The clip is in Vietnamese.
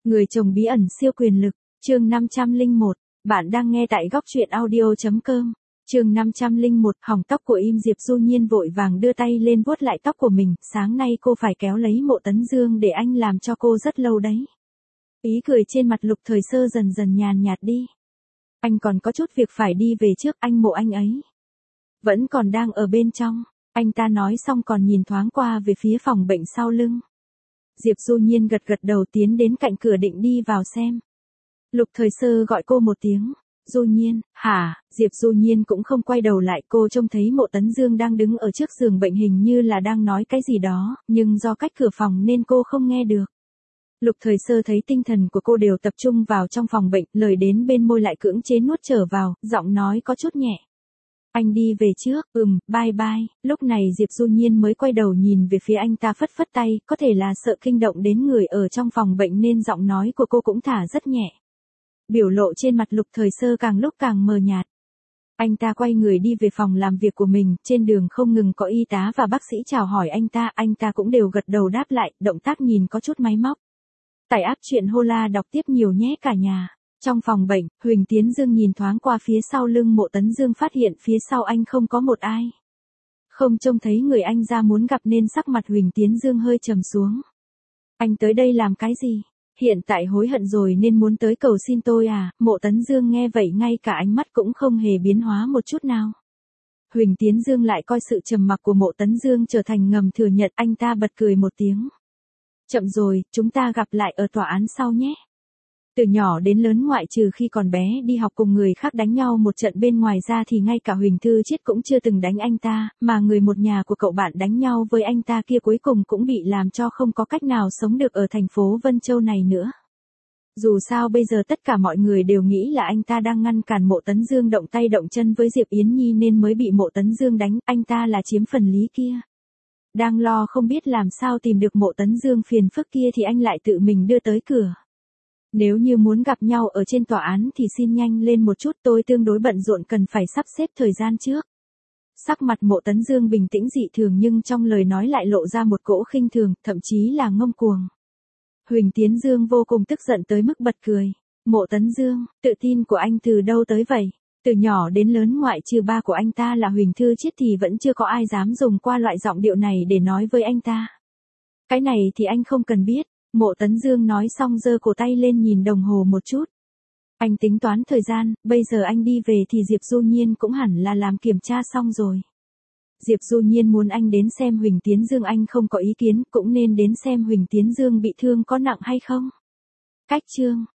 Người chồng bí ẩn siêu quyền lực, chương 501, bạn đang nghe tại góc truyện audio.com. Chương 501, hỏng tóc của Im. Diệp Du Nhiên vội vàng đưa tay lên vuốt lại tóc của mình, sáng nay cô phải kéo lấy Mộ Tấn Dương để anh làm cho cô rất lâu đấy. Ý cười trên mặt Lục Thời Sơ dần dần nhàn nhạt đi. Anh còn có chút việc phải đi về trước, anh Mộ anh ấy vẫn còn đang ở bên trong. Anh ta nói xong còn nhìn thoáng qua về phía phòng bệnh sau lưng. Diệp Du Nhiên gật gật đầu tiến đến cạnh cửa định đi vào xem. Lục Thời Sơ gọi cô một tiếng. Du Nhiên, hả? Diệp Du Nhiên cũng không quay đầu lại, cô trông thấy Mộ Tấn Dương đang đứng ở trước giường bệnh hình như là đang nói cái gì đó, nhưng do cách cửa phòng nên cô không nghe được. Lục Thời Sơ thấy tinh thần của cô đều tập trung vào trong phòng bệnh, lời đến bên môi lại cưỡng chế nuốt trở vào, giọng nói có chút nhẹ. Anh đi về trước, bye bye. Lúc này Diệp Du Nhiên mới quay đầu nhìn về phía anh ta, phất phất tay, có thể là sợ kinh động đến người ở trong phòng bệnh nên giọng nói của cô cũng thả rất nhẹ. Biểu lộ trên mặt Lục Thời Sơ càng lúc càng mờ nhạt. Anh ta quay người đi về phòng làm việc của mình, trên đường không ngừng có y tá và bác sĩ chào hỏi anh ta cũng đều gật đầu đáp lại, động tác nhìn có chút máy móc. Tải app truyện Hola đọc tiếp nhiều nhé cả nhà. Trong phòng bệnh, Huỳnh Tiến Dương nhìn thoáng qua phía sau lưng Mộ Tấn Dương, phát hiện phía sau anh không có một ai. Không trông thấy người anh ra muốn gặp nên sắc mặt Huỳnh Tiến Dương hơi trầm xuống. Anh tới đây làm cái gì? Hiện tại hối hận rồi nên muốn tới cầu xin tôi à? Mộ Tấn Dương nghe vậy ngay cả ánh mắt cũng không hề biến hóa một chút nào. Huỳnh Tiến Dương lại coi sự trầm mặc của Mộ Tấn Dương trở thành ngầm thừa nhận, anh ta bật cười một tiếng. Chậm rồi, chúng ta gặp lại ở tòa án sau nhé. Từ nhỏ đến lớn ngoại trừ khi còn bé đi học cùng người khác đánh nhau một trận bên ngoài ra thì ngay cả Huỳnh Thư Chiết cũng chưa từng đánh anh ta, mà người một nhà của cậu bạn đánh nhau với anh ta kia cuối cùng cũng bị làm cho không có cách nào sống được ở thành phố Vân Châu này nữa. Dù sao bây giờ tất cả mọi người đều nghĩ là anh ta đang ngăn cản Mộ Tấn Dương động tay động chân với Diệp Yến Nhi nên mới bị Mộ Tấn Dương đánh, anh ta là chiếm phần lý kia. Đang lo không biết làm sao tìm được Mộ Tấn Dương phiền phức kia thì anh lại tự mình đưa tới cửa. Nếu như muốn gặp nhau ở trên tòa án thì xin nhanh lên một chút, tôi tương đối bận rộn cần phải sắp xếp thời gian trước. Sắc mặt Mộ Tấn Dương bình tĩnh dị thường nhưng trong lời nói lại lộ ra một cỗ khinh thường, thậm chí là ngông cuồng. Huỳnh Tiến Dương vô cùng tức giận tới mức bật cười. Mộ Tấn Dương, tự tin của anh từ đâu tới vậy? Từ nhỏ đến lớn ngoại trừ ba của anh ta là Huỳnh Thư Chiết thì vẫn chưa có ai dám dùng qua loại giọng điệu này để nói với anh ta. Cái này thì anh không cần biết. Mộ Tấn Dương nói xong giơ cổ tay lên nhìn đồng hồ một chút. Anh tính toán thời gian, bây giờ anh đi về thì Diệp Du Nhiên cũng hẳn là làm kiểm tra xong rồi. Diệp Du Nhiên muốn anh đến xem Huỳnh Tiến Dương, anh không có ý kiến, cũng nên đến xem Huỳnh Tiến Dương bị thương có nặng hay không. Cách chương